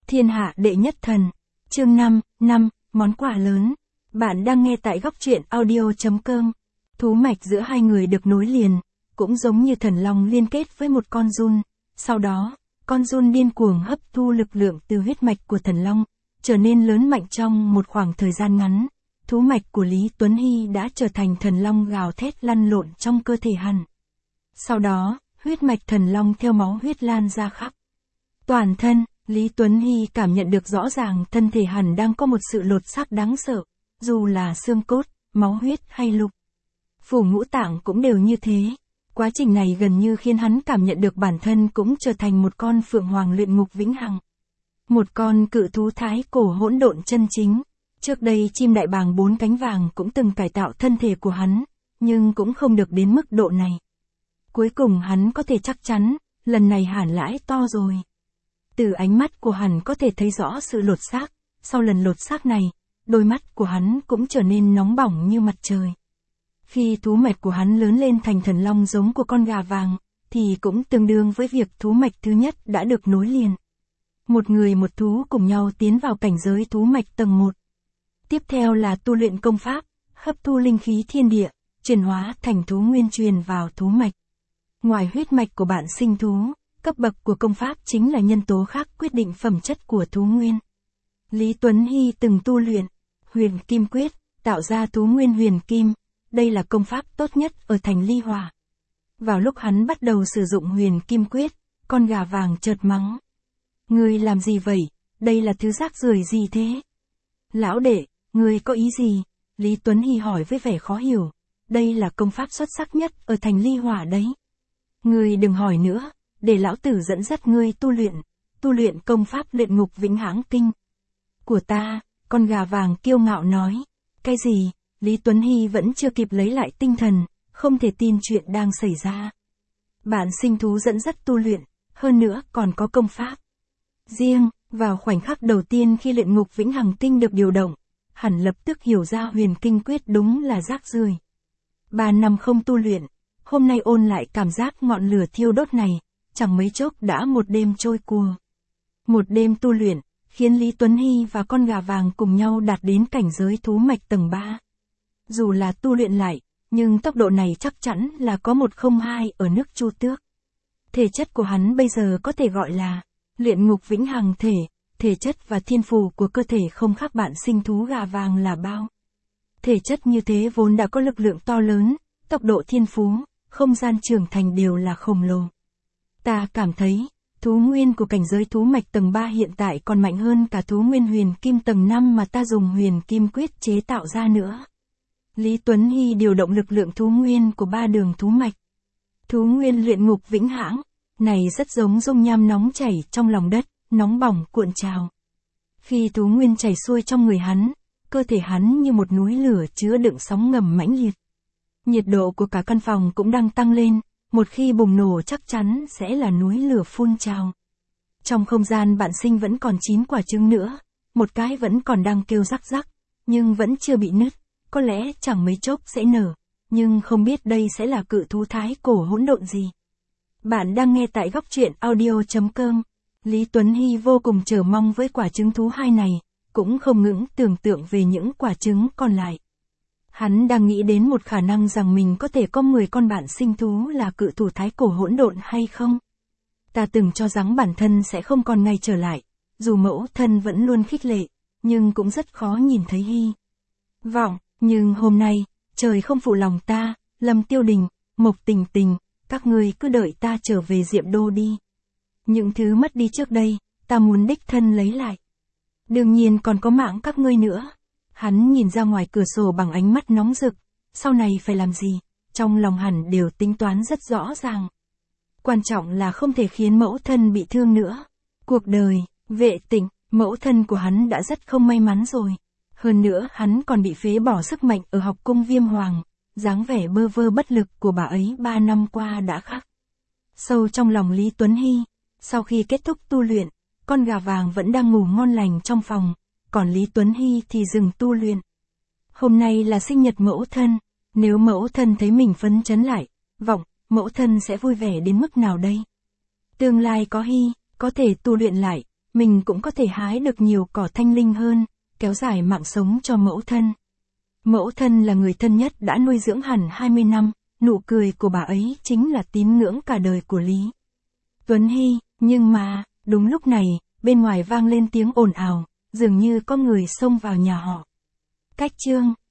Thiên hạ đệ nhất thần. Chương 5, món quà lớn. Bạn đang nghe tại góc truyện audio.com. Thú mạch giữa hai người được nối liền, cũng giống như thần long liên kết với một con giun. Sau đó, con giun điên cuồng hấp thu lực lượng từ huyết mạch của thần long, trở nên lớn mạnh trong một khoảng thời gian ngắn. Thú mạch của Lý Tuấn Hy đã trở thành thần long gào thét lăn lộn trong cơ thể hắn. Sau đó, huyết mạch thần long theo máu huyết lan ra khắp toàn thân. Lý Tuấn Hy cảm nhận được rõ ràng thân thể hắn đang có một sự lột xác đáng sợ, dù là xương cốt, máu huyết hay lục phủ ngũ tạng cũng đều như thế. Quá trình này gần như khiến hắn cảm nhận được bản thân cũng trở thành một con phượng hoàng luyện ngục vĩnh hằng. Một con cự thú thái cổ hỗn độn chân chính. Trước đây chim đại bàng 4 cánh vàng cũng từng cải tạo thân thể của hắn, nhưng cũng không được đến mức độ này. Cuối cùng hắn có thể chắc chắn, lần này hẳn lãi to rồi. Từ ánh mắt của hắn có thể thấy rõ sự lột xác, sau lần lột xác này, đôi mắt của hắn cũng trở nên nóng bỏng như mặt trời. Khi thú mạch của hắn lớn lên thành thần long giống của con gà vàng, thì cũng tương đương với việc thú mạch thứ nhất đã được nối liền. Một người một thú cùng nhau tiến vào cảnh giới thú mạch tầng 1. Tiếp theo là tu luyện công pháp, hấp thu linh khí thiên địa, chuyển hóa thành thú nguyên truyền vào thú mạch. Ngoài huyết mạch của bạn sinh thú, cấp bậc của công pháp chính là nhân tố khác quyết định phẩm chất của thú nguyên. Lý Tuấn Hy từng tu luyện Huyền Kim Quyết, tạo ra thú nguyên huyền kim. Đây là công pháp tốt nhất ở thành Ly Hòa. Vào lúc hắn bắt đầu sử dụng Huyền Kim Quyết, con gà vàng chợt mắng: "Ngươi làm gì vậy? Đây là thứ rác rưởi gì thế?" "Lão đệ, ngươi có ý gì?" Lý Tuấn Hy hỏi với vẻ khó hiểu. "Đây là công pháp xuất sắc nhất ở thành Ly Hòa đấy. Ngươi đừng hỏi nữa, để lão tử dẫn dắt ngươi tu luyện công pháp luyện ngục vĩnh hãng kinh của ta." Con gà vàng kiêu ngạo nói. "Cái gì?" Lý Tuấn Hy vẫn chưa kịp lấy lại tinh thần, không thể tin chuyện đang xảy ra. Bạn sinh thú dẫn dắt tu luyện, hơn nữa còn có công pháp riêng. Vào khoảnh khắc đầu tiên khi luyện ngục vĩnh hằng kinh được điều động, hẳn lập tức hiểu ra Huyền Kinh Quyết đúng là rác rưởi. 3 năm không tu luyện, hôm nay ôn lại cảm giác ngọn lửa thiêu đốt này, chẳng mấy chốc đã một đêm trôi qua. Một đêm tu luyện, khiến Lý Tuấn Hy và con gà vàng cùng nhau đạt đến cảnh giới thú mạch tầng 3. Dù là tu luyện lại, nhưng tốc độ này chắc chắn là có 102 ở nước Chu Tước. Thể chất của hắn bây giờ có thể gọi là luyện ngục vĩnh hằng thể, thể chất và thiên phù của cơ thể không khác bạn sinh thú gà vàng là bao. Thể chất như thế vốn đã có lực lượng to lớn, tốc độ thiên phú, không gian trưởng thành đều là khổng lồ. Ta cảm thấy, thú nguyên của cảnh giới thú mạch tầng 3 hiện tại còn mạnh hơn cả thú nguyên huyền kim tầng 5 mà ta dùng Huyền Kim Quyết chế tạo ra nữa. Lý Tuấn Hy điều động lực lượng thú nguyên của 3 đường thú mạch. Thú nguyên luyện ngục vĩnh hãng, này rất giống dung nham nóng chảy trong lòng đất, nóng bỏng cuộn trào. Khi thú nguyên chảy xuôi trong người hắn, cơ thể hắn như một núi lửa chứa đựng sóng ngầm mãnh liệt. Nhiệt độ của cả căn phòng cũng đang tăng lên, một khi bùng nổ chắc chắn sẽ là núi lửa phun trào. Trong không gian bạn sinh vẫn còn 9 quả trứng nữa, một cái vẫn còn đang kêu rắc rắc, nhưng vẫn chưa bị nứt, có lẽ chẳng mấy chốc sẽ nở, nhưng không biết đây sẽ là cự thú thái cổ hỗn độn gì. Bạn đang nghe tại góc truyện audio.com. Lý Tuấn Hy vô cùng chờ mong với quả trứng thú 2 này, cũng không ngừng tưởng tượng về những quả trứng còn lại. Hắn đang nghĩ đến một khả năng rằng mình có thể có 10 con bạn sinh thú là cự thú thái cổ hỗn độn hay không. Ta từng cho rằng bản thân sẽ không còn ngày trở lại, dù mẫu thân vẫn luôn khích lệ, nhưng cũng rất khó nhìn thấy hy vọng. Nhưng hôm nay, trời không phụ lòng ta, Lâm Tiêu Đình, Mộc Tình Tình, các ngươi cứ đợi ta trở về Diệm Đô đi. Những thứ mất đi trước đây, ta muốn đích thân lấy lại. Đương nhiên còn có mạng các ngươi nữa. Hắn nhìn ra ngoài cửa sổ bằng ánh mắt nóng rực, sau này phải làm gì, trong lòng hẳn đều tính toán rất rõ ràng. Quan trọng là không thể khiến mẫu thân bị thương nữa. Cuộc đời, Vệ Tịnh, mẫu thân của hắn đã rất không may mắn rồi. Hơn nữa hắn còn bị phế bỏ sức mạnh ở học cung Viêm Hoàng, dáng vẻ bơ vơ bất lực của bà ấy 3 năm qua đã khắc sâu trong lòng Lý Tuấn Hy. Sau khi kết thúc tu luyện, con gà vàng vẫn đang ngủ ngon lành trong phòng, còn Lý Tuấn Hy thì dừng tu luyện. Hôm nay là sinh nhật mẫu thân, nếu mẫu thân thấy mình phấn chấn lại, mẫu thân sẽ vui vẻ đến mức nào đây? Tương lai có hy, có thể tu luyện lại, mình cũng có thể hái được nhiều cỏ thanh linh hơn, kéo dài mạng sống cho mẫu thân. Mẫu thân là người thân nhất đã nuôi dưỡng hẳn 20 năm, nụ cười của bà ấy chính là tín ngưỡng cả đời của Lý Tuấn Hy, nhưng mà, đúng lúc này, bên ngoài vang lên tiếng ồn ào, dường như có người xông vào nhà họ. Cách chương